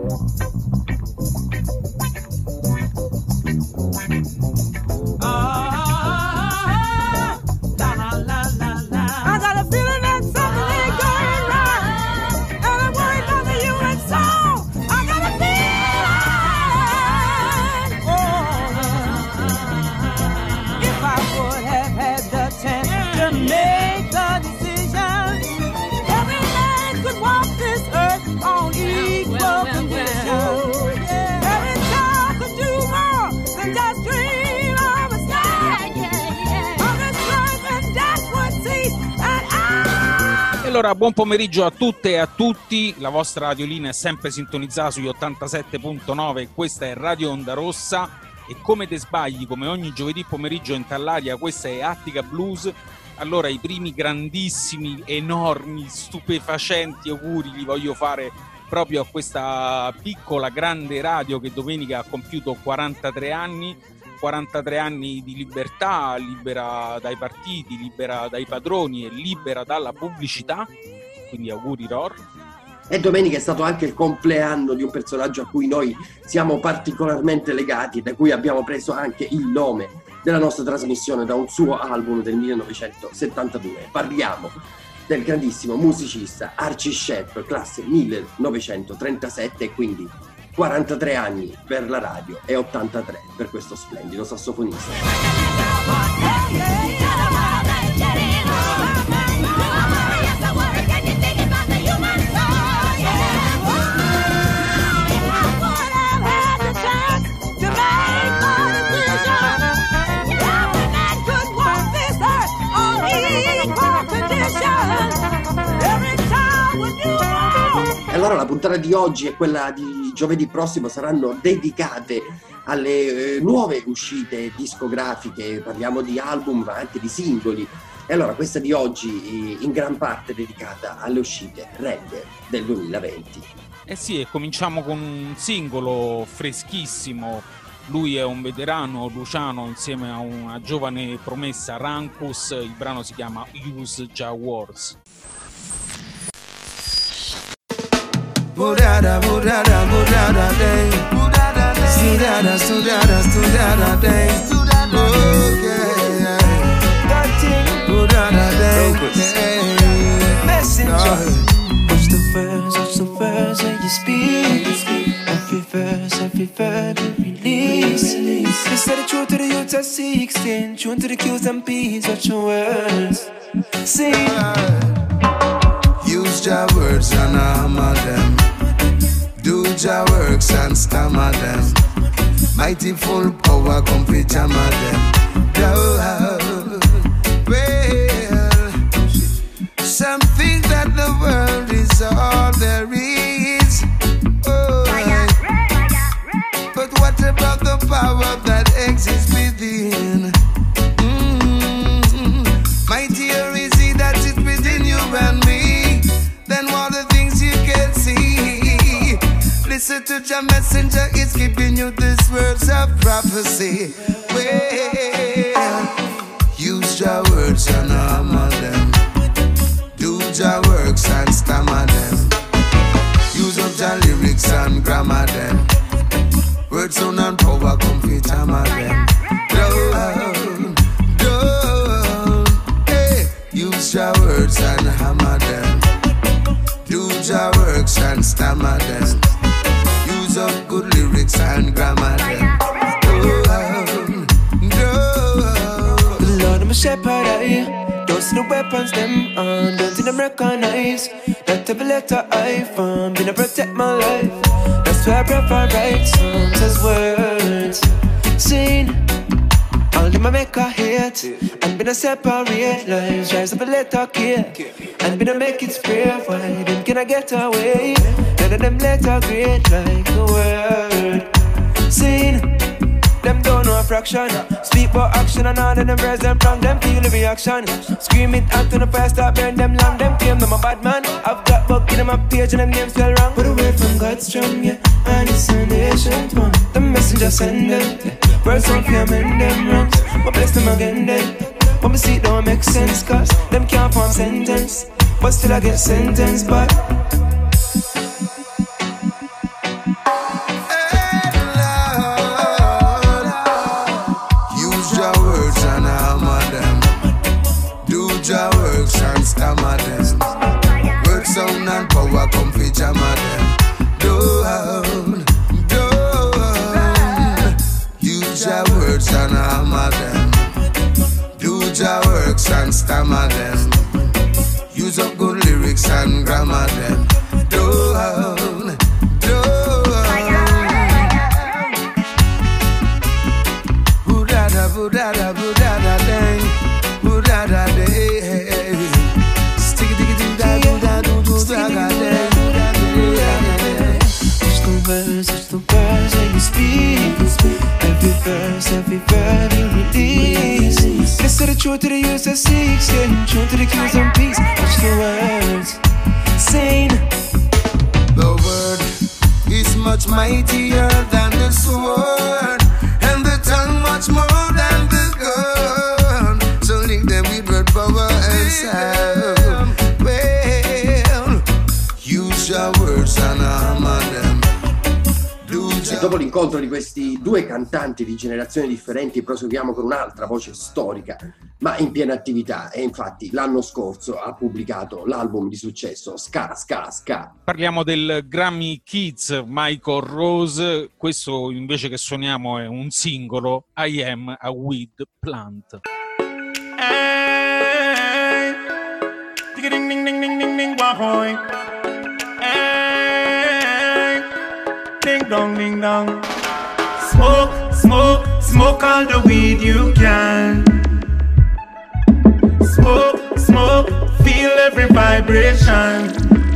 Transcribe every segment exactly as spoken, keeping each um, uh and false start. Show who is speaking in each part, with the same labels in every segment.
Speaker 1: Allora, buon pomeriggio a tutte e a tutti, la vostra radiolina è sempre sintonizzata sugli ottantasette virgola nove, questa è Radio Onda Rossa e come te sbagli, come ogni giovedì pomeriggio in Tallaria, questa è Attica Blues. Allora i primi grandissimi, enormi, stupefacenti auguri li voglio fare proprio a questa piccola grande radio che domenica ha compiuto quarantatré anni, quarantatré anni di libertà, libera dai partiti, libera dai padroni e libera dalla pubblicità, quindi auguri Ror.
Speaker 2: E domenica è stato anche il compleanno di un personaggio a cui noi siamo particolarmente legati, da cui abbiamo preso anche il nome della nostra trasmissione da un suo album del millenovecentosettantadue. Parliamo del grandissimo musicista Archie Shepp, classe millenovecentotrentasette, e quindi quarantatré anni per la radio e ottantatré per questo splendido sassofonista. Allora la puntata di oggi e quella di giovedì prossimo saranno dedicate alle eh, nuove uscite discografiche, parliamo di album ma anche di singoli. E allora questa di oggi eh, in gran parte dedicata alle uscite reggae del duemilaventi.
Speaker 1: Eh sì, e cominciamo con un singolo freschissimo. Lui è un veterano, Luciano, insieme a una giovane promessa, Rancus. Il brano si chiama Use Ja Words.
Speaker 3: Budada, budada, budada day. Studada, studada, studada day. Okay. Budada day. Messenger. Watch the verse, watch the verse when you speak. Every verse, every verb you release. They say the truth to the youth at sixteen. Tune to the cues and beats, watch your words. Sing. Use your words and hammer them. Do your works and stammer them. Mighty full power come to jammer them. Oh, well, some think that the world is all there is. Oh, but what about the power that exists within? Mm-hmm. Mightier is he that is within you and me than all the things you can see. Listen to your messenger, it's giving you this words of prophecy. Well, use your words and hammer them. Do your works and stammer them. Use up your lyrics and grammar them. Words, sound and power come fit hammer them. Down, down, hey. Use your words and hammer them. Do your works and stammer them. Use up good lyrics and grammar them. Down, down. Lord, I'm a shepherd, I don't see the weapons them on. Don't see them recognize that every letter I found been to protect my life. That's why I prefer write songs as words. Sing all them I make a hate and been a separate lives. Rise up a letter care and been a make it spray. Why then can I get away? None of them letter great like a word. Sing them don't know a fraction. Speak about action and all of them raise them from them feel the reaction. Scream it out to the fire, start burn them long. Them claim them a bad man. I've got book in my page and them names spell wrong. But away from God's strong, yeah, and it's an ancient one. The messenger send them, yeah. Words don't fear mend them wrongs. But bless them again then. When we see it don't make sense, cause them can't form sentence. But still I get sentenced, but
Speaker 4: grammar them. Use up good lyrics and grammar them. Don't, don't. Budada, budada, budada, dang. Budada, dang. Stick it, dig it, da, do, da, do, do, da, da, dang.
Speaker 3: Watch the words, watch the words when you speak. Every verse, every verb you release. Listen to the truth to the use that seeks, yeah. Truth to the cues and peace. Watch the words, sing.
Speaker 4: The word is much mightier than the sword, and the tongue much more than the gun. So link them with word power and sound. Well, use your words and hammer them.
Speaker 2: E dopo l'incontro di questi due cantanti di generazioni differenti proseguiamo con un'altra voce storica ma in piena attività, e infatti l'anno scorso ha pubblicato l'album di successo Ska Ska Ska.
Speaker 1: Parliamo del Grammy Kids Michael Rose. Questo invece che suoniamo è un singolo, I Am a Weed Plant.
Speaker 5: Hey, ding ding ding ding ding ding wahoy. Hey, ding dong ding dong. Smoke, smoke, smoke all the weed you can. Smoke, smoke, feel every vibration.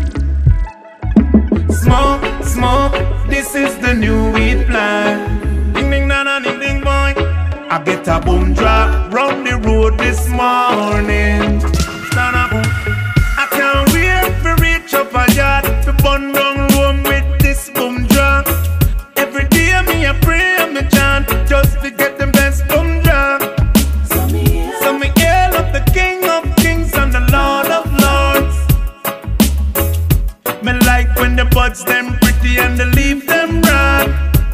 Speaker 5: Smoke, smoke, this is the new weed plant. Ding ding na na ding ding boy. I get a boom drop round the road this morning. Stand up, I can't wait to reach up a yard to burn down room with this boom drop. Every day me a pray me chant just to get the best boom drop. So me hail up the King of Kings and the Lord of Lords. Me like when the buds them pretty and the leaf them broad.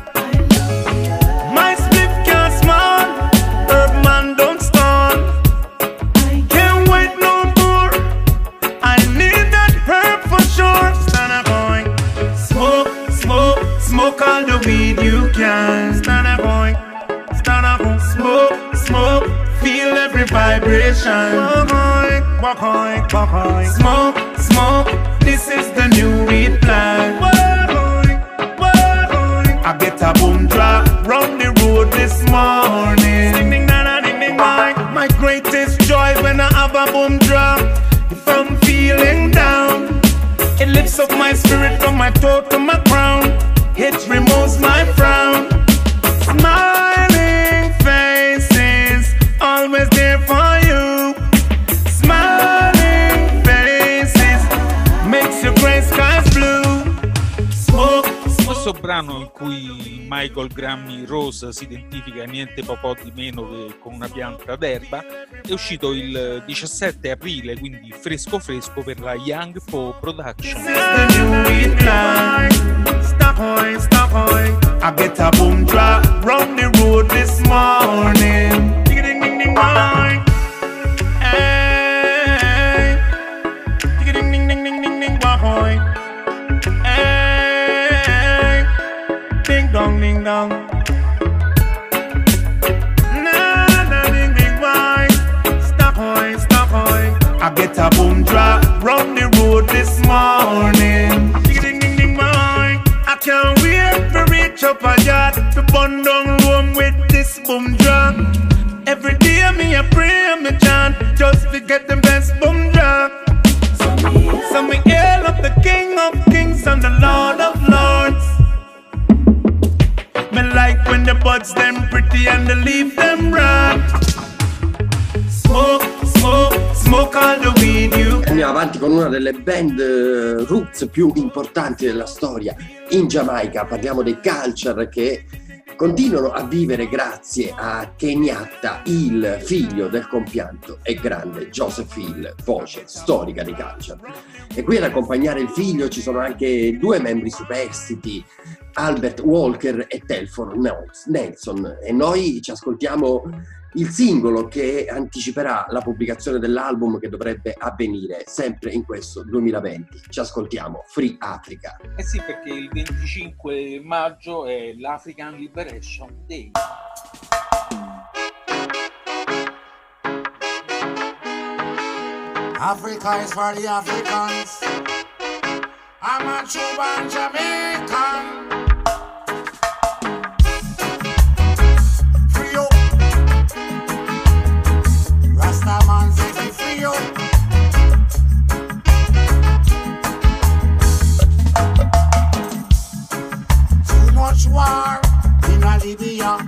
Speaker 5: My split can't small, herb man don't stall. Can't wait no more, I need that herb for sure. Stand up going, smoke, smoke, smoke all the weed you can. Stand up going, stand up going, smoke, smoke, feel every vibration. Walk on, walk on, walk on. Smoke, smoke, this is the new weed plant. Walk on, walk on. I get a boom drop round the road this morning. Ding ding na na ding ding boy. My greatest joy when I have a boom drop. If I'm feeling down, it lifts up my spirit from my toe to my crown. It removes my frown. Smiling faces, always there for you. Smiling faces, makes your gray skies blue. Smoke,
Speaker 1: Questo brano in cui Michael Grammy Rose si identifica niente po' di meno che con una pianta d'erba è uscito il diciassette aprile, quindi fresco fresco per la Young Po Production.
Speaker 5: this is the new weed plant. Stop hoy, stop hoy. I get a boom drop round the road this morning. Ding ding ding ding boy. Hey, ding ding ding ding ding ding ding boy. Hey, ding dong ding dong. Na na ding ding boy. Stop hoy, stop hoy. I get a boom drop round the road this morning. Ding ding ding ding boy. I can't wait to reach up a yard to burn down room with this boom drop. Every day me a pray me chant just to get the best boom drop. So me hail up the King of Kings and the Lord of Lords. Me like when the buds them pretty and the leaf them broad. Smoke, smoke, smoke all the weed you.
Speaker 2: Andiamo avanti con una delle band eh, roots più importanti della storia in Giamaica. Parliamo dei Culture, che continuano a vivere grazie a Kenyatta, il figlio del compianto e grande Joseph Hill, voce storica dei Culture. E qui ad accompagnare il figlio ci sono anche due membri superstiti, Albert Walker e Telford Nelson, e noi ci ascoltiamo il singolo che anticiperà la pubblicazione dell'album che dovrebbe avvenire sempre in questo duemilaventi. Ci ascoltiamo Free Africa.
Speaker 1: Eh sì, perché il venticinque maggio è l'African Liberation Day.
Speaker 6: Africa is for the Africans. I'm a true born Jamaican. Free up. Rasta man say fi free up. Too much war in a Libya.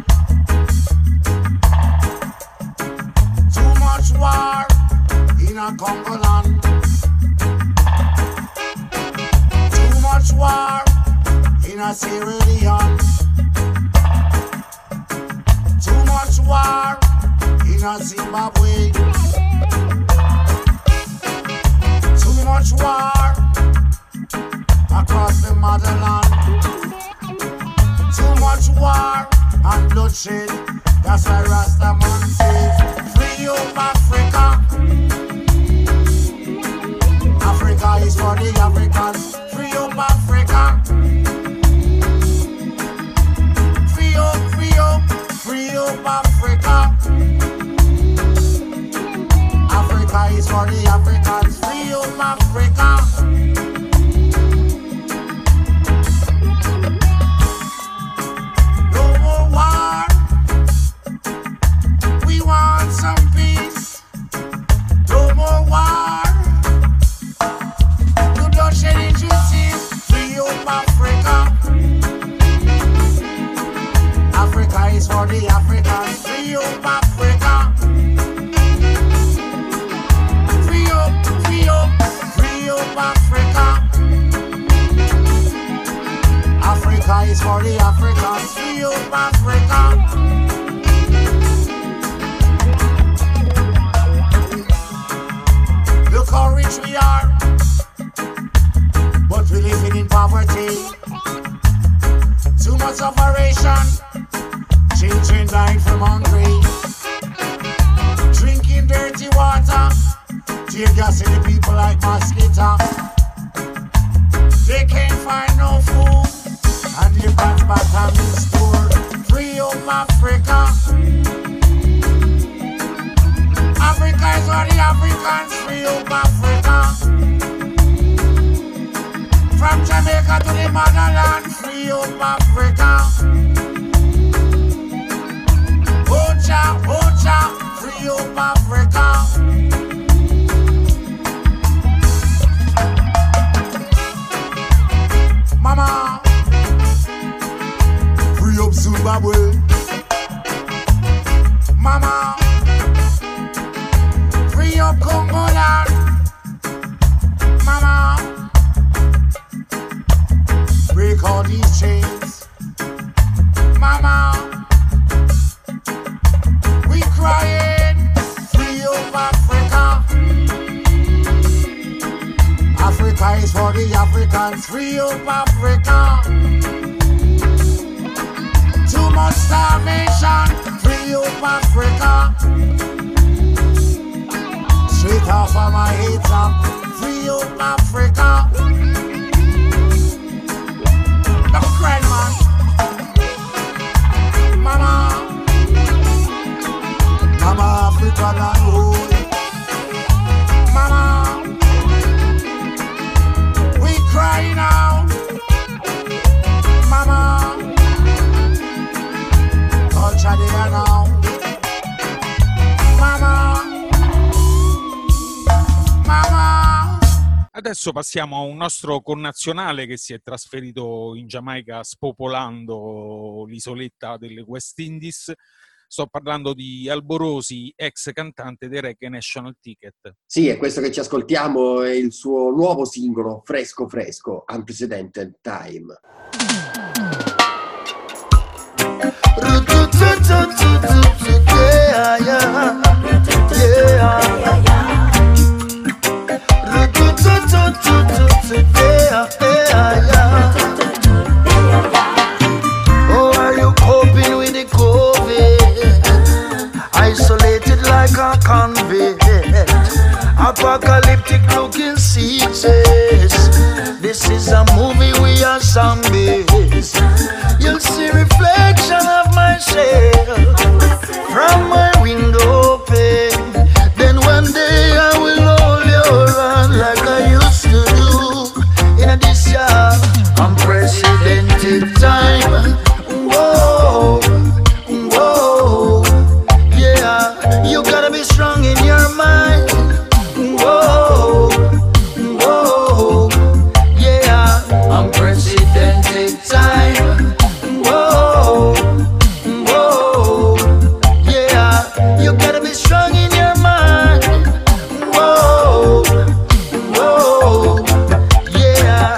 Speaker 6: Too much war in a Congo land. Too much war in a Sierra Leone. Too much war in a Zimbabwe. Too much war across the motherland. Too much war and bloodshed. That's why Rasta man says, free up Africa. Africa is for the Africans. Free up Africa. Free up, free up, free up Africa. Africa is for the Africans. Free up Africa. No more war. We want some peace. No more war. No bloodshed injustice. Free up Africa. Africa is for the Africans. Free up Africa. Free up, free up, free up Africa. Africa is for the Africans. Free up Africa. Look how rich we are, but we living in poverty. Too much separation, children dying from hungry, drinking dirty water, tear gassing the people like mosquito. They can't find no food, and you got back in store. Free up Africa. Africa is for the Africans. Free up Africa. From Jamaica to the motherland. Free up Africa. Ocha, Ocha, free up Africa. Mama, free up Zimbabwe. Mama, free up Congo land. Mama, break all these chains. Mama, we crying, free up Africa. Africa is for the Africans. Free up Africa. Too much starvation. Free up Africa. Straight off of my hater. Free up Africa. Don't cry, man. Mama, Mama Africa land hold. Mama, we cry now. Mama, culture there now. Mama, Mama.
Speaker 1: Adesso passiamo a un nostro connazionale che si è trasferito in Giamaica spopolando l'isoletta delle West Indies. Sto parlando di Alborosi, ex cantante dei Reggae National Ticket.
Speaker 2: Sì, è questo che ci ascoltiamo, è il suo nuovo singolo, Fresco Fresco, Unprecedented Time.
Speaker 7: Oh, are you coping with the COVID? Isolated like a convict. Apocalyptic looking seeds. This is a movie, we are zombies. You'll see reflection of myself from my window pane. Then one day I will hold your unprecedented time. Whoa, whoa, yeah. You gotta be strong in your mind. Whoa, whoa, yeah. Unprecedented time. Whoa, whoa, yeah. You gotta be strong in your mind. Whoa, whoa, yeah.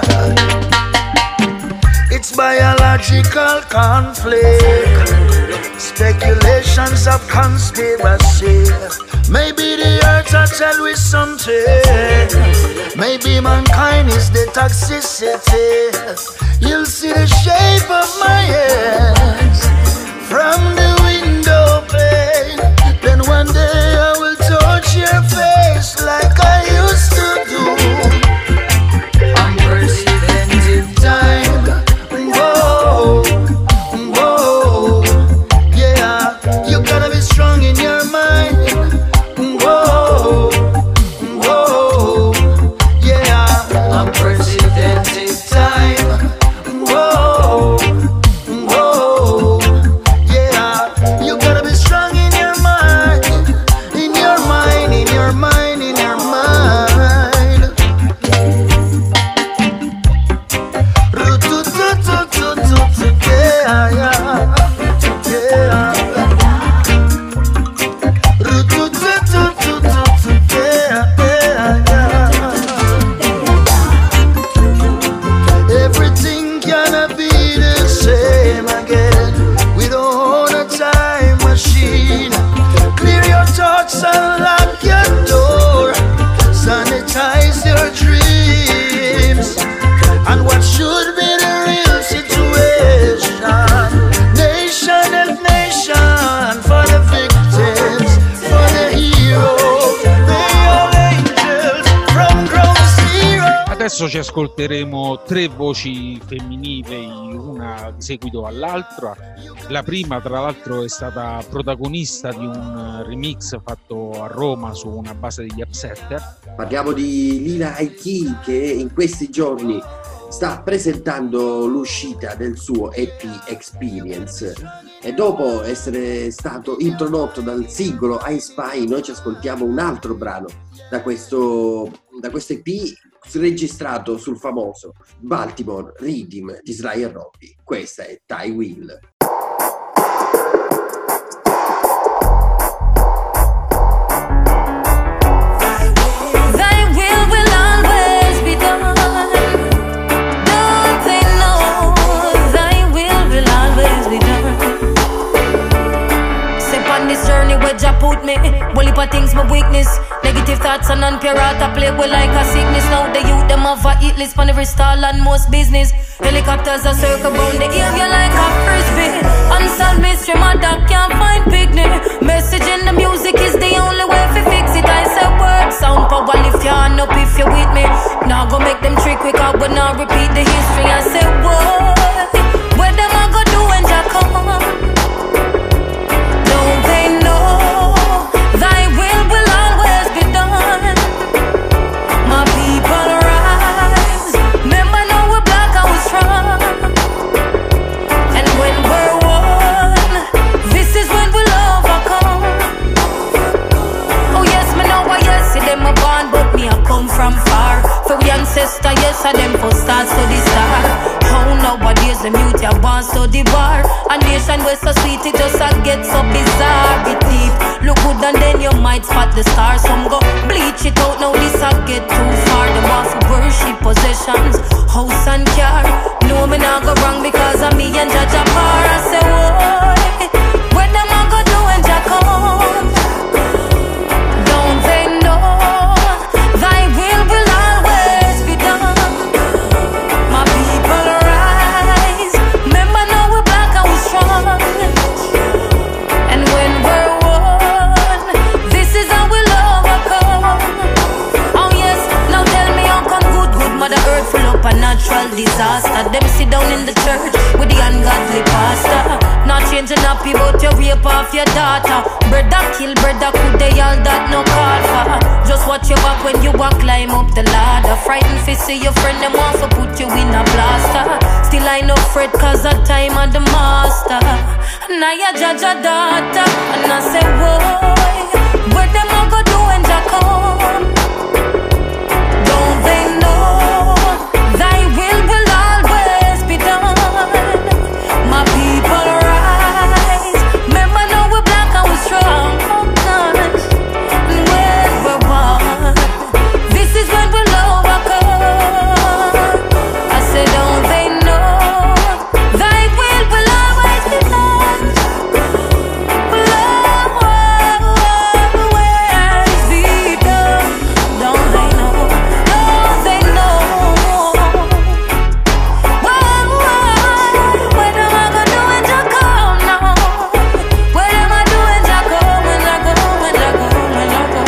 Speaker 7: It's biological conflict, speculations of conspiracy. Maybe the earth will tell we something. Maybe mankind is the toxicity. You'll see the shape of my hands from the window pane. Then one day I will touch your face like I used to do. Unprecedented time. Whoa, whoa, yeah. You gotta be strong in your mind. Whoa, whoa, yeah. Unprecedented time. Whoa, whoa, yeah. You gotta be strong in your mind. In your mind, in your mind, in your mind. Ru-tu-tu-tu-tu-tu-tu, yeah, yeah, yeah. Ru-tu-tu-tu-tu-tu-tu, yeah, yeah, yeah. Everything cannot be the same again. We don't own a time machine. Clear your thoughts and lock your door. Sanitize your dreams. And what should be the real situation? Nation and nation for the victims, for the heroes. They are angels from ground zero.
Speaker 1: Adesso ci ascolteremo tre voci femminili, una di seguito all'altra. La prima, tra l'altro, è stata protagonista di un remix fatto a Roma su una base degli Upsetter.
Speaker 2: Parliamo di Lila Aiki, che in questi giorni sta presentando l'uscita del suo E P Experience, e dopo essere stato introdotto dal singolo I Spy noi ci ascoltiamo un altro brano da questo, da questo E P registrato sul famoso Baltimore Rhythm di Sly and Robbie. Questa è Ty Will.
Speaker 8: Put me, well if I think's my weakness. Negative thoughts and non-pure art I play with like a sickness. Now the youth them have a hit list on every stall and most business. Helicopters are circle round the area like a frisbee. Unsolved mystery, my dog can't find picnic. Message in the music is the only way to fix it. I say word, sound power, lift your hand up if you're with me. Now go make them trick quick out, but now repeat the history. I say word, where them I go do when Jack come? Don't they know? Thy will will always be done. My people rise. Remember now we're black and we're strong. And when we're one, this is when we'll overcome. Oh yes, me know why yes, see them a born, but me I come from far. For we ancestor, yes, I them for start to the star. How nowadays the mute ya born so the bar. A nation where so sweet it just a get so bizarre. It deep, look good and then you might spot the stars. Some go bleach it out, now this a get too far. Them want to worship possessions, house and car. No me not go wrong because of me and Judge a par. I say boy, what them a go do when Jah come? Don't they know thy will will always be done? My people rise. Remember now we're black and we're strong. And when we're one, this is how we'll overcome. Oh yes, now tell me how come good, good Mother Earth full up a natural disaster. Them sit down in in the church with the ungodly pastor. Not changing up about your rape off your daughter. Brother kill brother, could they all that no call for? Just watch your back when you walk, climb up the ladder. Frightened fi see your friend, them want to put you in a blaster. Still I no fret cause the time of the master. Now you judge a daughter, and I say, boy, where them a go do when you come? Don't they know thy will will always be done? My people rise, remember now we're black and we're strong. And when we're one, this is when we'll overcome. I say, don't they know thy will will always be done? Will always be done. Don't they know? Don't they know? Why, why, what am I gonna do when you come now? What am I doing when you go, when you go, when you go, when you go?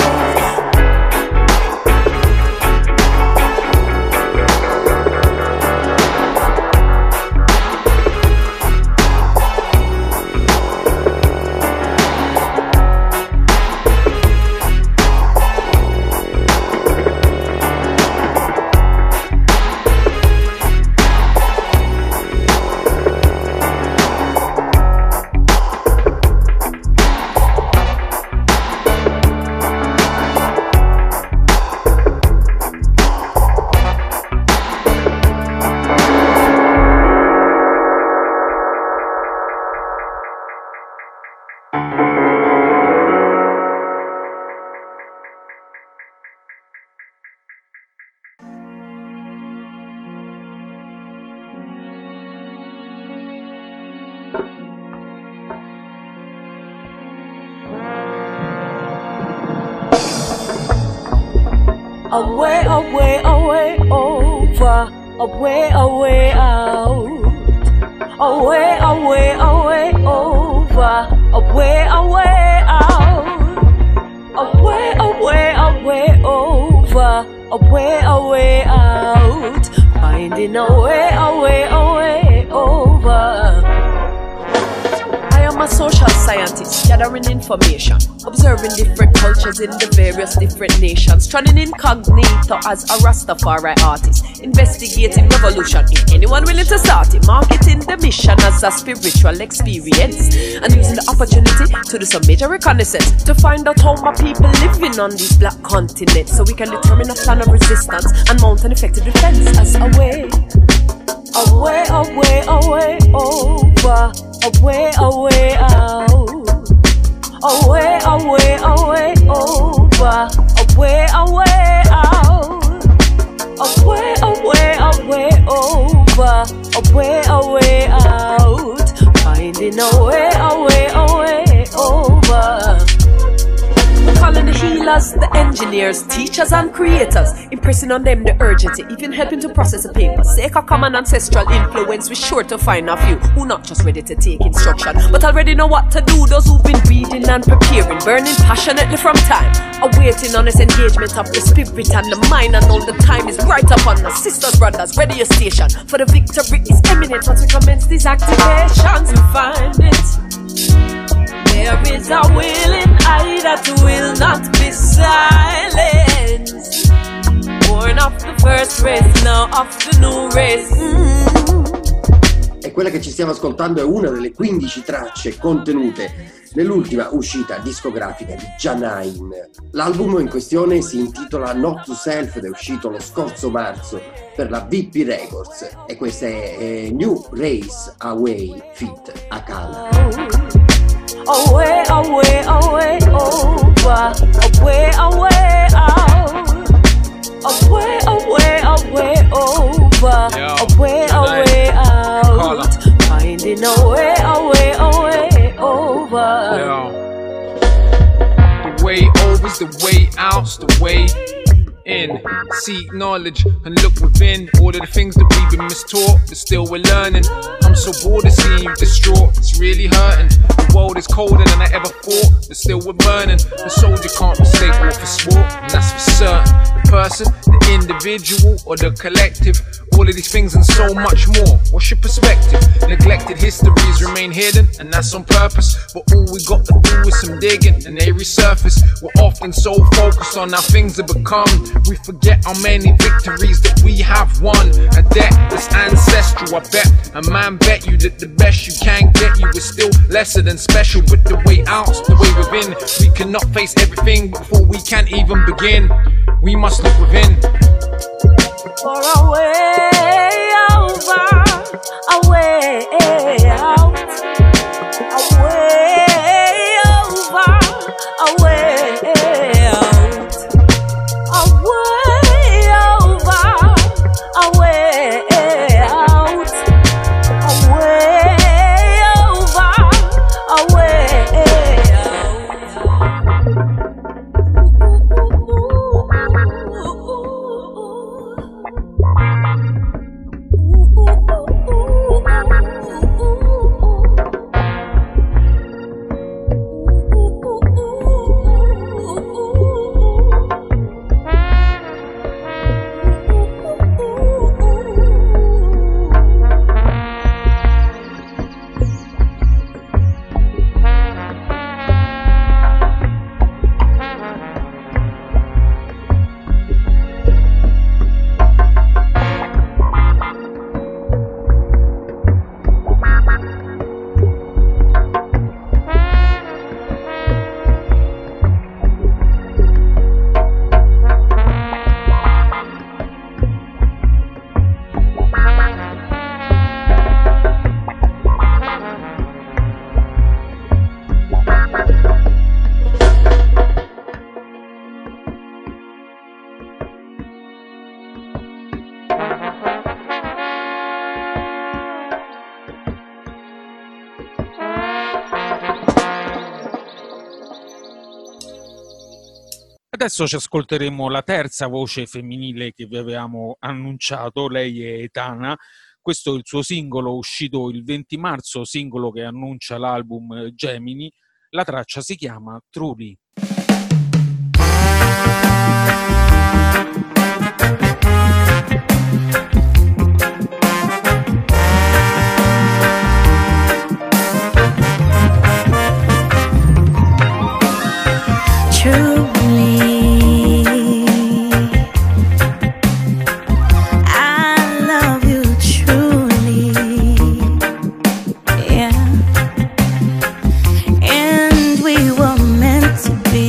Speaker 9: Away, away, away, over, away, away, out. Away, away, away, over, away, away, out. Away, away, away, over, away, away, out. Finding a way, away, away, over. I am a social scientist, gathering information, observing different cultures in the various different nations, trotting incognito as a Rastafari artist, investigating revolution in anyone willing to start it, marketing the mission as a spiritual experience, and using the opportunity to do some major reconnaissance to find out how my people living on this black continent, so we can determine a plan of resistance and mount an effective defense as a way. Away, away, away, over, away, away, out. Away, away, away, over, away, away, out. Away, away, away, over, away, away, out. Finding a way, away, away, over. We're calling the healers, the engineers, teachers and creators, impressing on them the urgency, even helping to process a paper. Sake of common ancestral influence, we're sure to find a few who not just ready to take instruction, but already know what to do. Those who've been reading and preparing, burning passionately from time, awaiting honest engagement of the spirit and the mind, and all the time is right upon us. Sisters, brothers, radio station, for the victory is imminent. Once we commence these activations, we find it. There is a willing eye that will not be silenced. Born of the first race, now of the new race. Mm-hmm.
Speaker 2: E quella che ci stiamo ascoltando è una delle quindici tracce contenute nell'ultima uscita discografica di Janine. L'album in questione si intitola Not to Self ed è uscito lo scorso marzo per la V P Records, e questa è eh, New Race Away feat. Akala.
Speaker 9: Away, away, away, over, away, away, out. Away, away, away, over,
Speaker 1: Yo,
Speaker 9: away, away, out.
Speaker 1: Carla.
Speaker 9: Finding a way, away, away, over.
Speaker 10: Yo. The way over's the way out's the way. in. Seek knowledge and look within. All of the things that we've been mistaught, but still we're learning. I'm so bored of seeing you distraught, it's really hurting. The world is colder than I ever thought, but still we're burning. The soldier can't mistake war for sport, and that's for certain. The person, the individual, or the collective. All of these things and so much more. What's your perspective? Neglected histories remain hidden, and that's on purpose. But all we got to do is some digging, and they resurface. We're often so focused on how things have become, we forget how many victories that we have won. A debt that's ancestral, I bet. A man bet you that the best you can get you is still lesser than special. But the way out's the way within. We cannot face everything before we can even begin. We must look within.
Speaker 9: For a way over, a way out, a way over, a way out, a way over, a way out, a way over, a way out.
Speaker 1: Adesso ci ascolteremo la terza voce femminile che vi avevamo annunciato, lei è Etana. Questo è il suo singolo uscito il venti marzo, singolo che annuncia l'album Gemini. La traccia si chiama Truly.
Speaker 8: To be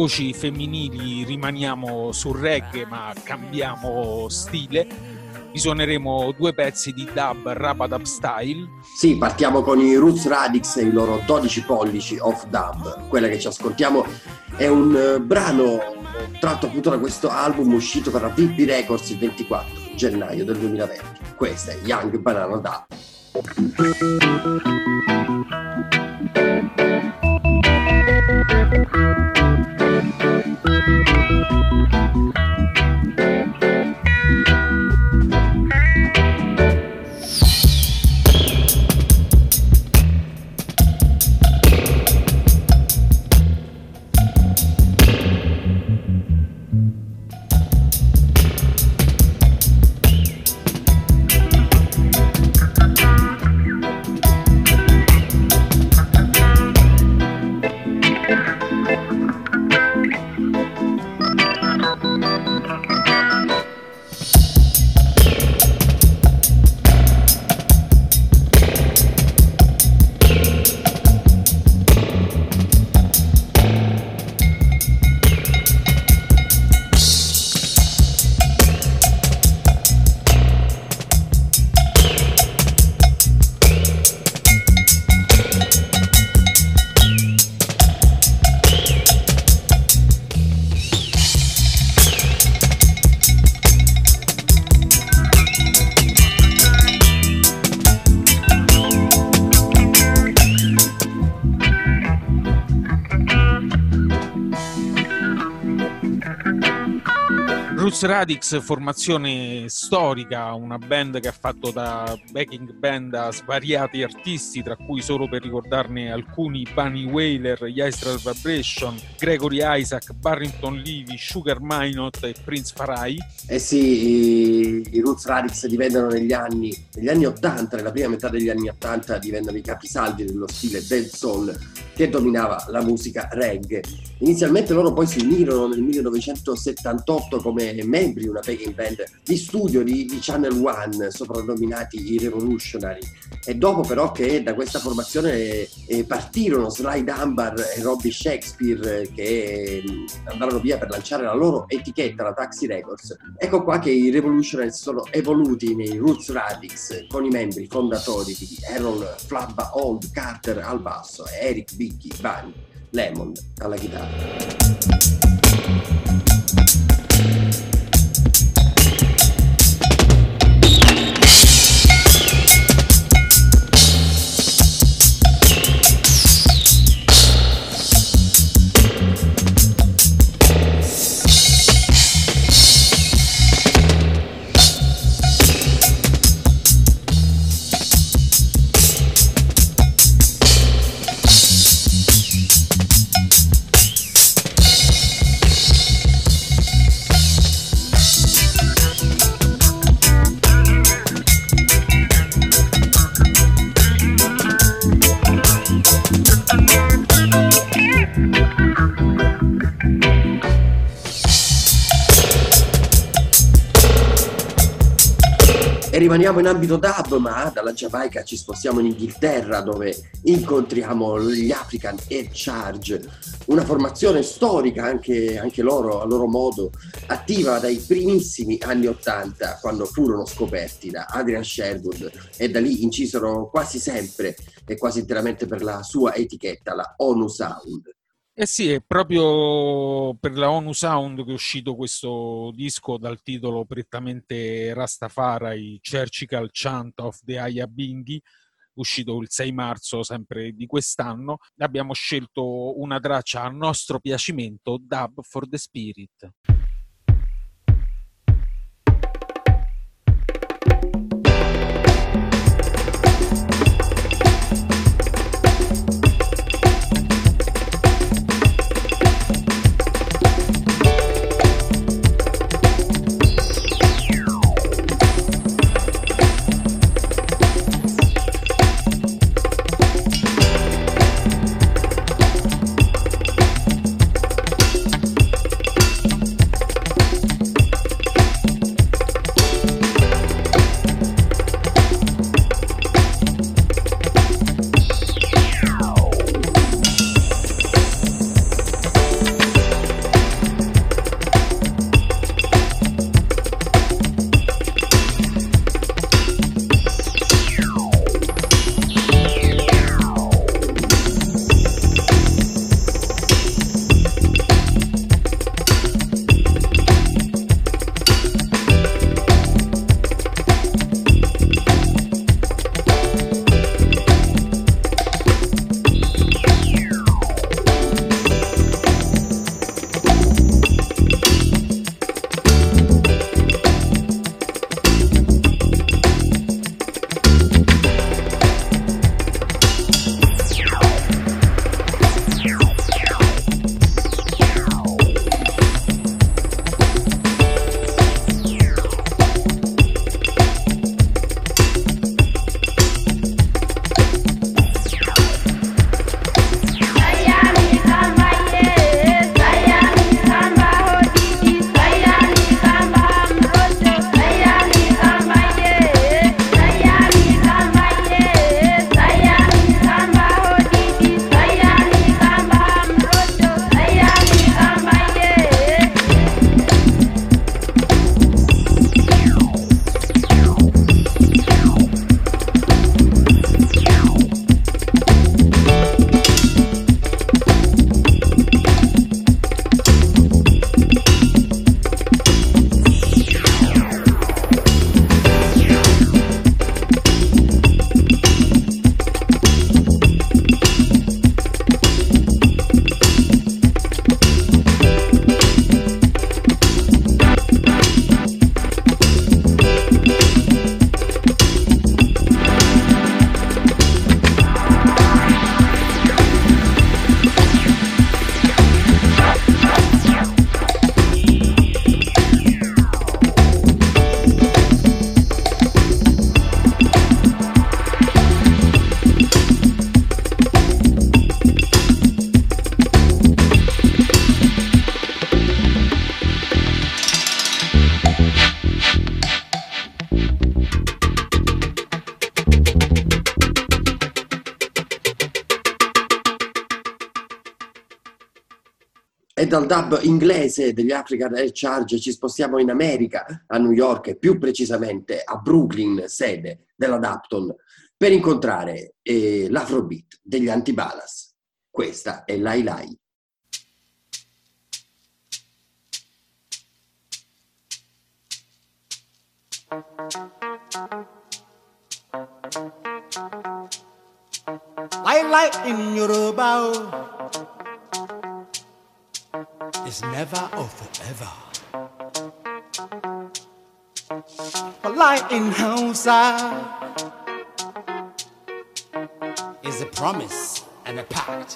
Speaker 1: voci femminili rimaniamo sul reggae ma cambiamo stile. Vi suoneremo due pezzi di dub Rabadab style.
Speaker 2: Sì, partiamo con i Roots Radix e i loro dodici pollici of dub. Quella che ci ascoltiamo è un uh, brano tratto appunto da questo album uscito per la P P Records il ventiquattro gennaio del duemilaventi. Questa è Young Banana Dub.
Speaker 1: Roots Radix, formazione storica, una band che ha fatto da backing band a svariati artisti, tra cui, solo per ricordarne alcuni, Bunny Wailer, gli Astral Vibration, Gregory Isaac, Barrington Levy, Sugar Minot e Prince Farai.
Speaker 2: Eh sì, i, i Roots Radix divennano negli anni, negli anni ottanta, nella prima metà degli anni ottanta, divennano i capisaldi dello stile del soul che dominava la musica reggae. Inizialmente loro poi si unirono nel millenovecentosettantotto come membri di una backing band di studio di, di Channel One, soprannominati i Revolutionary, e dopo però che da questa formazione eh, partirono Sly Dunbar e Robbie Shakespeare, che eh, andarono via per lanciare la loro etichetta, la Taxi Records, ecco qua che i Revolutionary sono evoluti nei Roots Radix con i membri fondatori di Errol Flabba Old Carter al basso e Eric Biggie Bunny Lemon alla chitarra. E rimaniamo in ambito dub, ma dalla Giamaica ci spostiamo in Inghilterra, dove incontriamo gli African Air Charge, una formazione storica anche, anche loro, a loro modo, attiva dai primissimi anni ottanta, quando furono scoperti da Adrian Sherwood, e da lì incisero quasi sempre e quasi interamente per la sua etichetta, la ONU Sound.
Speaker 1: Eh sì, è proprio per la ONU Sound che è uscito questo disco dal titolo prettamente Rastafari, Churchical Chant of the Ayabingi, uscito il sei marzo sempre di quest'anno. Abbiamo scelto una traccia a nostro piacimento, Dub for the Spirit.
Speaker 2: dal dub inglese degli African Air Charge ci spostiamo in America, a New York e più precisamente a Brooklyn, sede della Dapton, per incontrare eh, l'Afrobeat degli Antibalas. Questa è Lai Lai.
Speaker 11: Lai Lai in Yoruba is never or forever. But Lai in Hausa is a promise and a pact.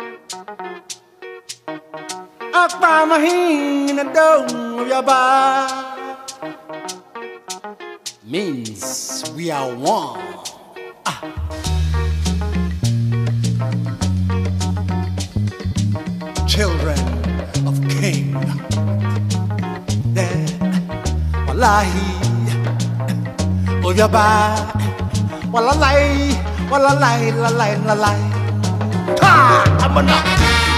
Speaker 11: Akbamahin in the dome of your bar means we are one. Ah. Children of King. Yeah. Wallahi, oh your bar. Wallahi, wallahi, wallahi, wallahi. Ha! I'm enough.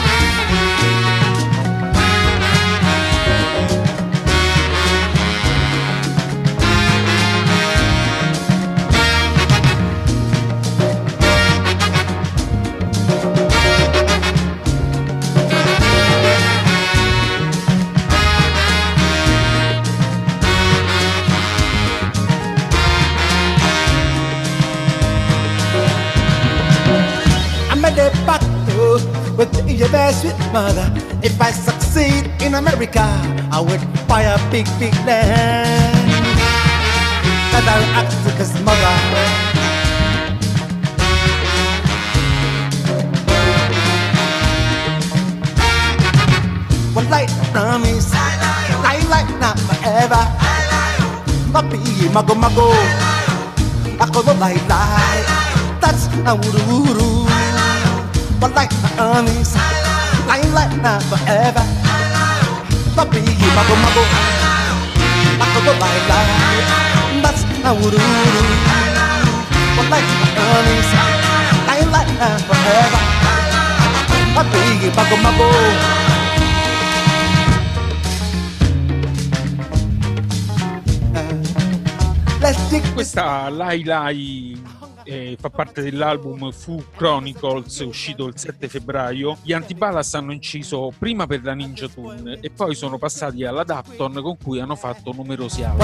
Speaker 11: With your best sweet mother, if I succeed in America, I would buy a big, big land, and I'll act like his mother. One light promise, I like not forever. Mapi mago mago, ako do lie lie. That's a wuru wuru. One light promise, I like not forever. Mapi mago mago, ako do lie lie. That's a wuru wuru. One light promise, I like not forever. Mapi mago mago.
Speaker 1: Questa Lai Lai eh, fa parte dell'album Fu Chronicles, uscito il sette febbraio. Gli Antibalas hanno inciso prima per la Ninja Tune e poi sono passati alla Dapton, con cui hanno fatto numerosi album.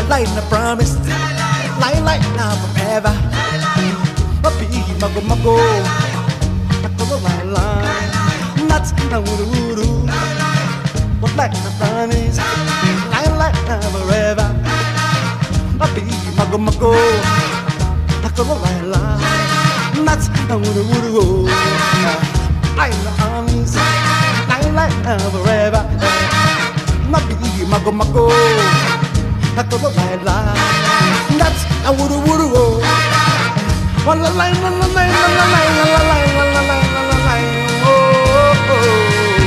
Speaker 11: Mapi mago mago, ako do lie lie. That's a wuru wuru. I promise, I like forever. Mapi mago mago, ako do lie lie. That's a wuru wuru. One la lie la la lie la la lie la la lie la la lie la la lie. Oh oh.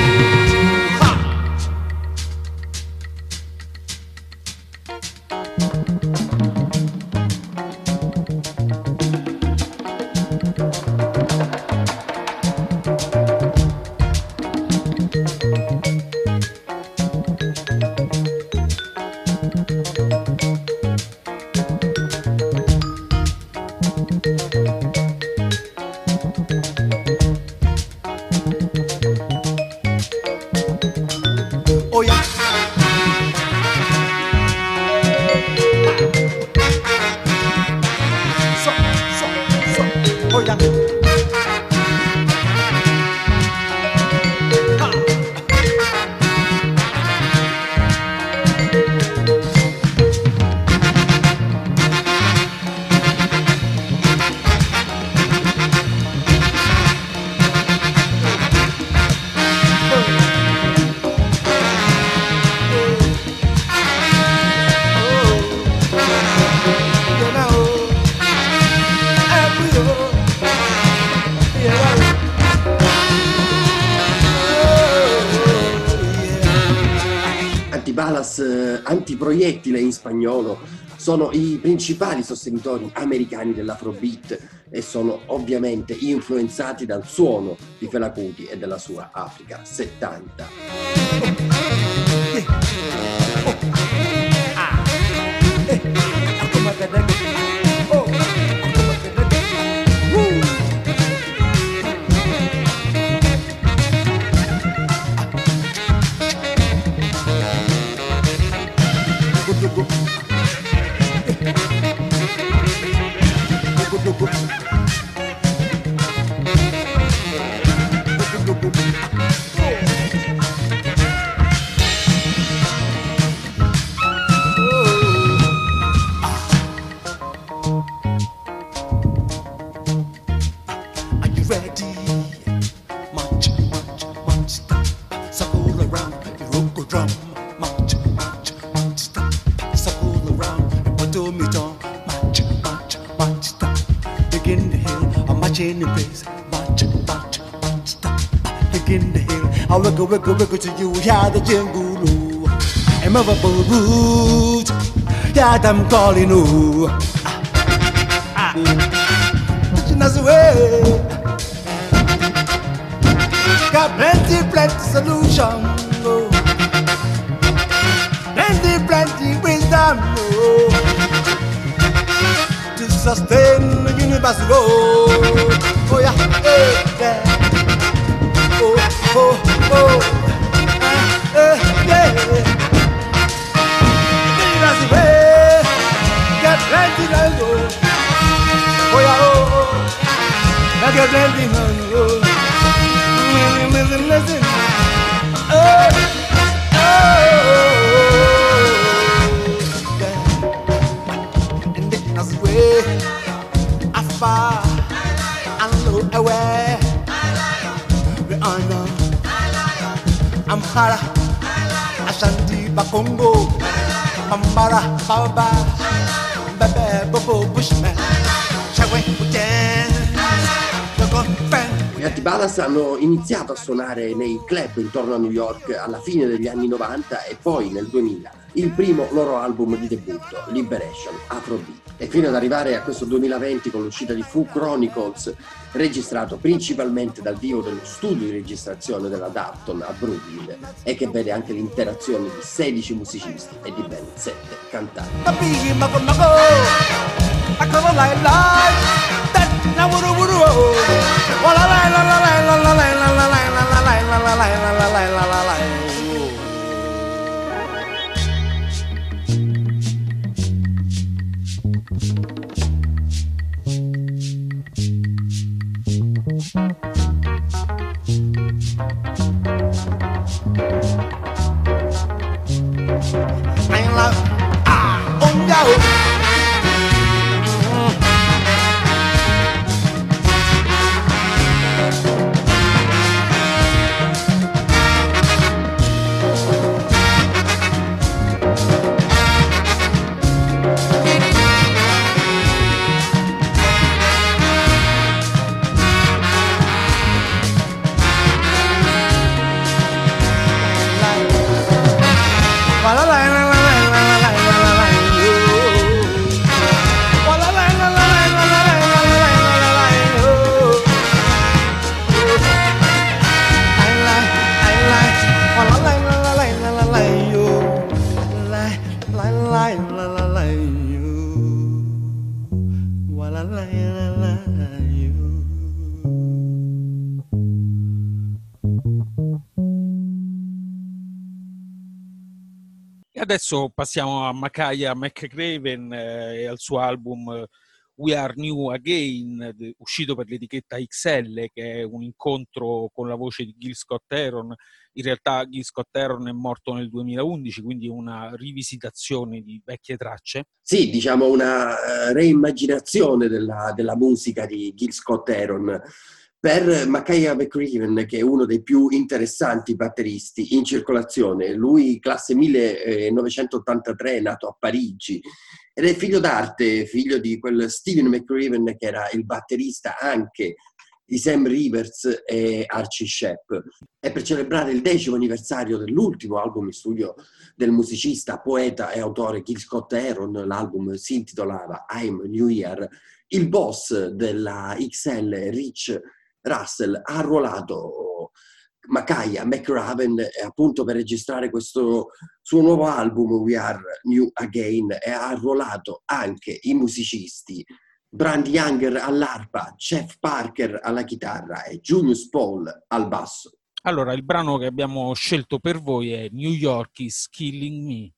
Speaker 11: Oh yeah. So, so, so, oh yeah. Ha.
Speaker 2: Antibalas, eh, antiproiettile in spagnolo, sono i principali sostenitori americani dell'Afrobeat, e sono ovviamente influenzati dal suono di Fela Kuti e della sua Africa settanta.
Speaker 11: Wiggle, wiggle, wiggle to you, yeah, the jingulu. Immovable root, yeah, I'm calling you. Ah, that's the way. Got plenty, plenty solution. Oh. Plenty, plenty wisdom. Oh. To sustain the universe. Oh, oh yeah, hey, yeah. Oh, oh. Oh, uh, uh, yeah. That's the way. Get plenty of gold. Oh yeah, oh, oh. I get plenty of gold. Listen, listen, listen. Oh, oh, yeah. And that's the way. I far and low away. We are now. Amhara, Ashanti, Bakongo, Mambara, Baba, Bebe, Bobo, Bushman, Shagwe,
Speaker 2: Gli Antibalas hanno iniziato a suonare nei club intorno a New York alla fine degli anni novanta e poi nel duemila il primo loro album di debutto, Liberation, Afrobeat. E fino ad arrivare a questo duemilaventi con l'uscita di Fu Chronicles, registrato principalmente dal vivo dello studio di registrazione della Dapton a Brooklyn e che vede anche l'interazione di sedici musicisti e di ben sette cantanti.
Speaker 1: Adesso passiamo a Makaya McCraven eh, e al suo album eh, We Are New Again, de, uscito per l'etichetta X L, che è un incontro con la voce di Gil Scott-Heron. In realtà Gil Scott-Heron è morto nel duemilaundici, quindi una rivisitazione di vecchie tracce.
Speaker 2: Sì, diciamo una uh, reimmaginazione della, della musica di Gil Scott-Heron. Per Makaya McCraven, che è uno dei più interessanti batteristi in circolazione, lui classe millenovecentottantatré, nato a Parigi, ed è figlio d'arte, figlio di quel Steven McCraven che era il batterista anche di Sam Rivers e Archie Shepp. E per celebrare il decimo anniversario dell'ultimo album in studio del musicista, poeta e autore Gil Scott-Heron, l'album si intitolava I'm New Year, il boss della X L, Rich Russell, ha arruolato Makaya McRaven appunto per registrare questo suo nuovo album We Are New Again, e ha arruolato anche i musicisti Brandy Younger all'arpa, Jeff Parker alla chitarra e Julius Paul al basso.
Speaker 1: Allora, il brano che abbiamo scelto per voi è New York is Killing Me.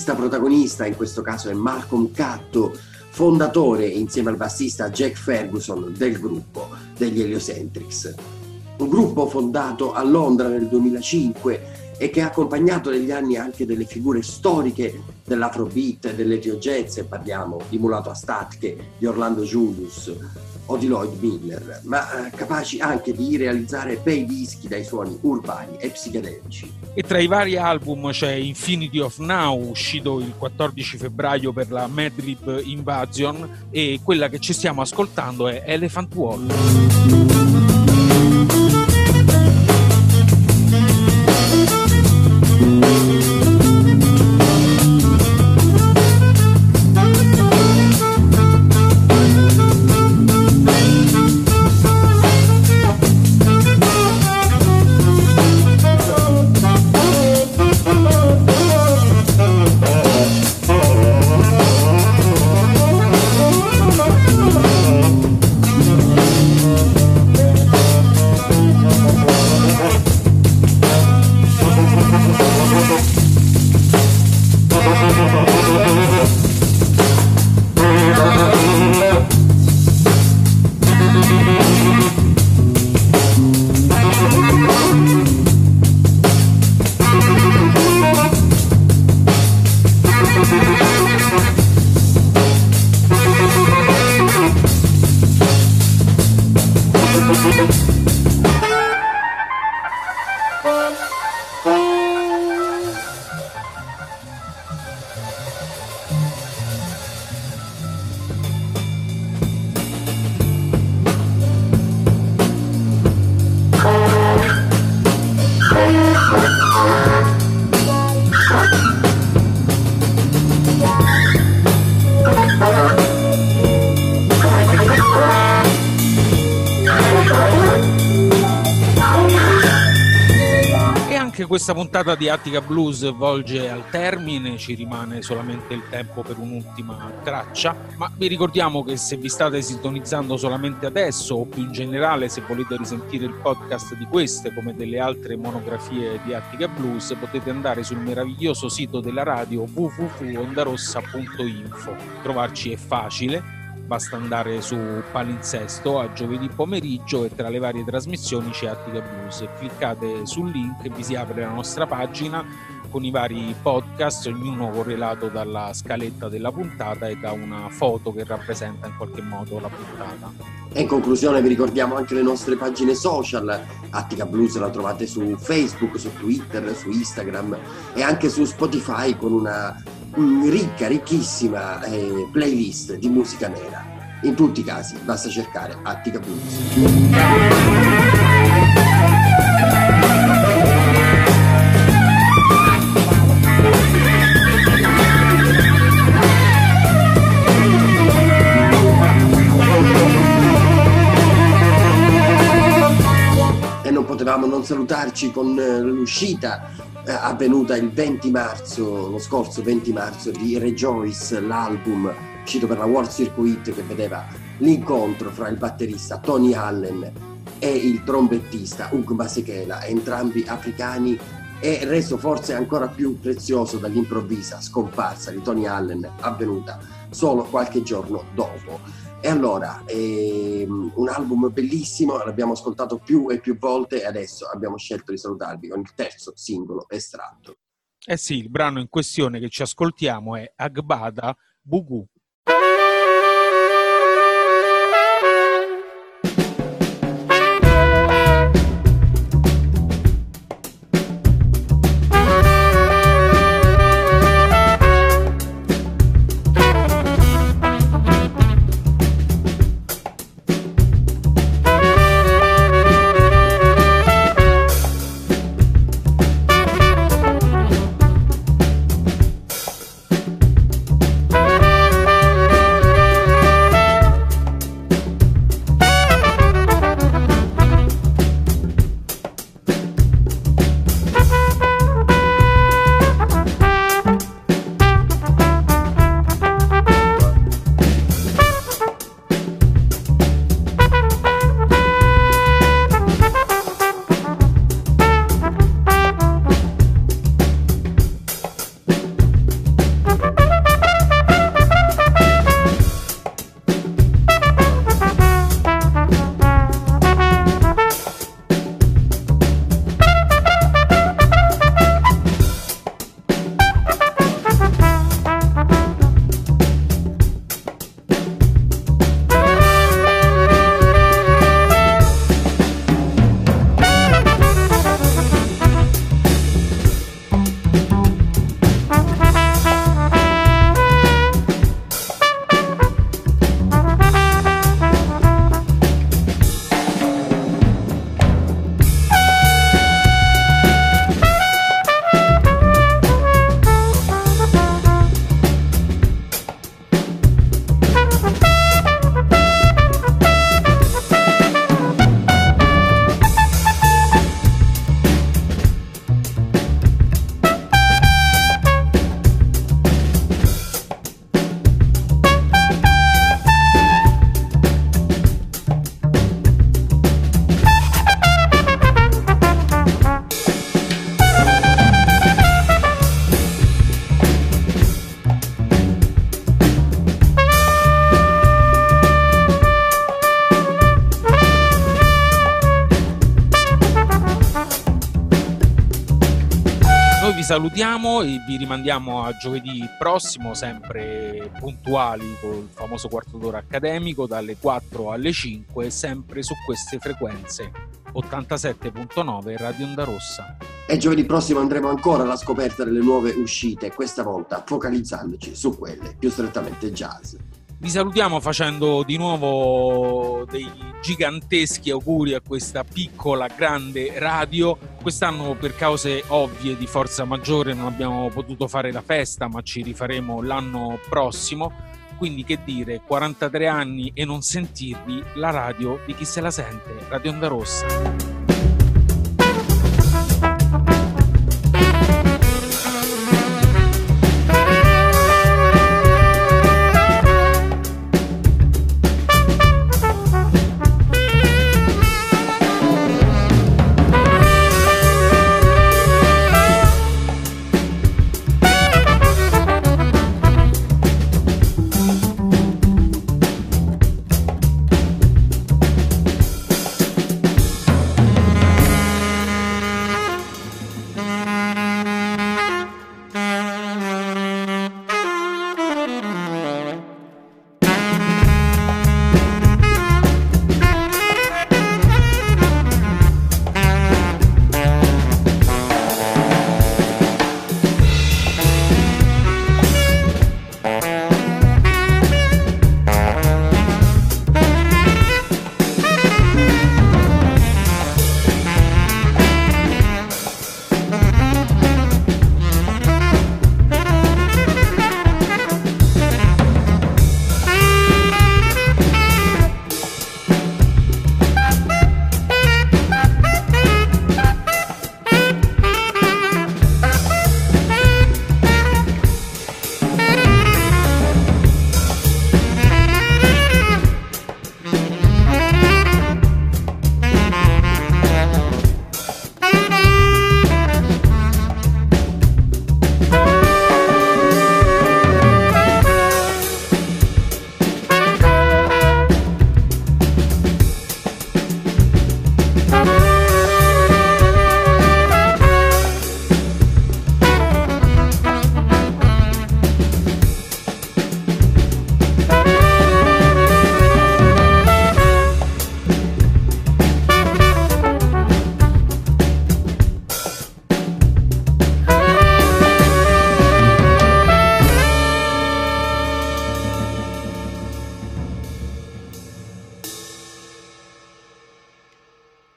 Speaker 2: l'artista protagonista in questo caso è Malcolm Catto, fondatore insieme al bassista Jack Ferguson del gruppo degli Heliocentrics. Un gruppo fondato a Londra nel duemilacinque e che ha accompagnato negli anni anche delle figure storiche dell'Afrobeat e dell'Ethio Jazz, e parliamo di Mulato Astatke, di Orlando Julius o di Lloyd Miller, ma eh, capaci anche di realizzare bei dischi dai suoni urbani e psichedelici.
Speaker 1: E tra i vari album c'è Infinity of Now, uscito il quattordici febbraio per la Madlib Invasion, e quella che ci stiamo ascoltando è Elephant Wall. Questa puntata di Attica Blues volge al termine, ci rimane solamente il tempo per un'ultima traccia, ma vi ricordiamo che se vi state sintonizzando solamente adesso, o più in generale se volete risentire il podcast di queste come delle altre monografie di Attica Blues, potete andare sul meraviglioso sito della radio w w w punto ondarossa punto info. Trovarci è facile, basta andare su palinsesto a giovedì pomeriggio e tra le varie trasmissioni c'è Attica Blues. Cliccate sul link e vi si apre la nostra pagina con i vari podcast, ognuno correlato dalla scaletta della puntata e da una foto che rappresenta in qualche modo la puntata.
Speaker 2: E in conclusione vi ricordiamo anche le nostre pagine social. Attica Blues la trovate su Facebook, su Twitter, su Instagram e anche su Spotify con una ricca, ricchissima eh, playlist di musica nera. In tutti i casi basta cercare Attica Blues. E non potevamo non salutarci con eh, l'uscita avvenuta il venti marzo, lo scorso venti marzo, di Rejoice, l'album uscito per la World Circuit, che vedeva l'incontro fra il batterista Tony Allen e il trombettista Hugh Masekela, entrambi africani, e reso forse ancora più prezioso dall'improvvisa scomparsa di Tony Allen, avvenuta solo qualche giorno dopo. E allora, ehm, un album bellissimo, l'abbiamo ascoltato più e più volte e adesso abbiamo scelto di salutarvi con il terzo singolo estratto.
Speaker 1: Eh sì, il brano in questione che ci ascoltiamo è Agbada Bugu.
Speaker 8: Bye.
Speaker 1: salutiamo e vi rimandiamo a giovedì prossimo, sempre puntuali col famoso quarto d'ora accademico dalle quattro alle cinque, sempre su queste frequenze ottantasette virgola nove Radio Onda Rossa.
Speaker 2: E giovedì prossimo andremo ancora alla scoperta delle nuove uscite, questa volta focalizzandoci su quelle più strettamente jazz.
Speaker 1: Vi salutiamo facendo di nuovo dei giganteschi auguri a questa piccola grande radio. Quest'anno per cause ovvie di forza maggiore non abbiamo potuto fare la festa, ma ci rifaremo l'anno prossimo. Quindi che dire, quarantatré anni e non sentirvi la radio di chi se la sente, Radio Onda Rossa.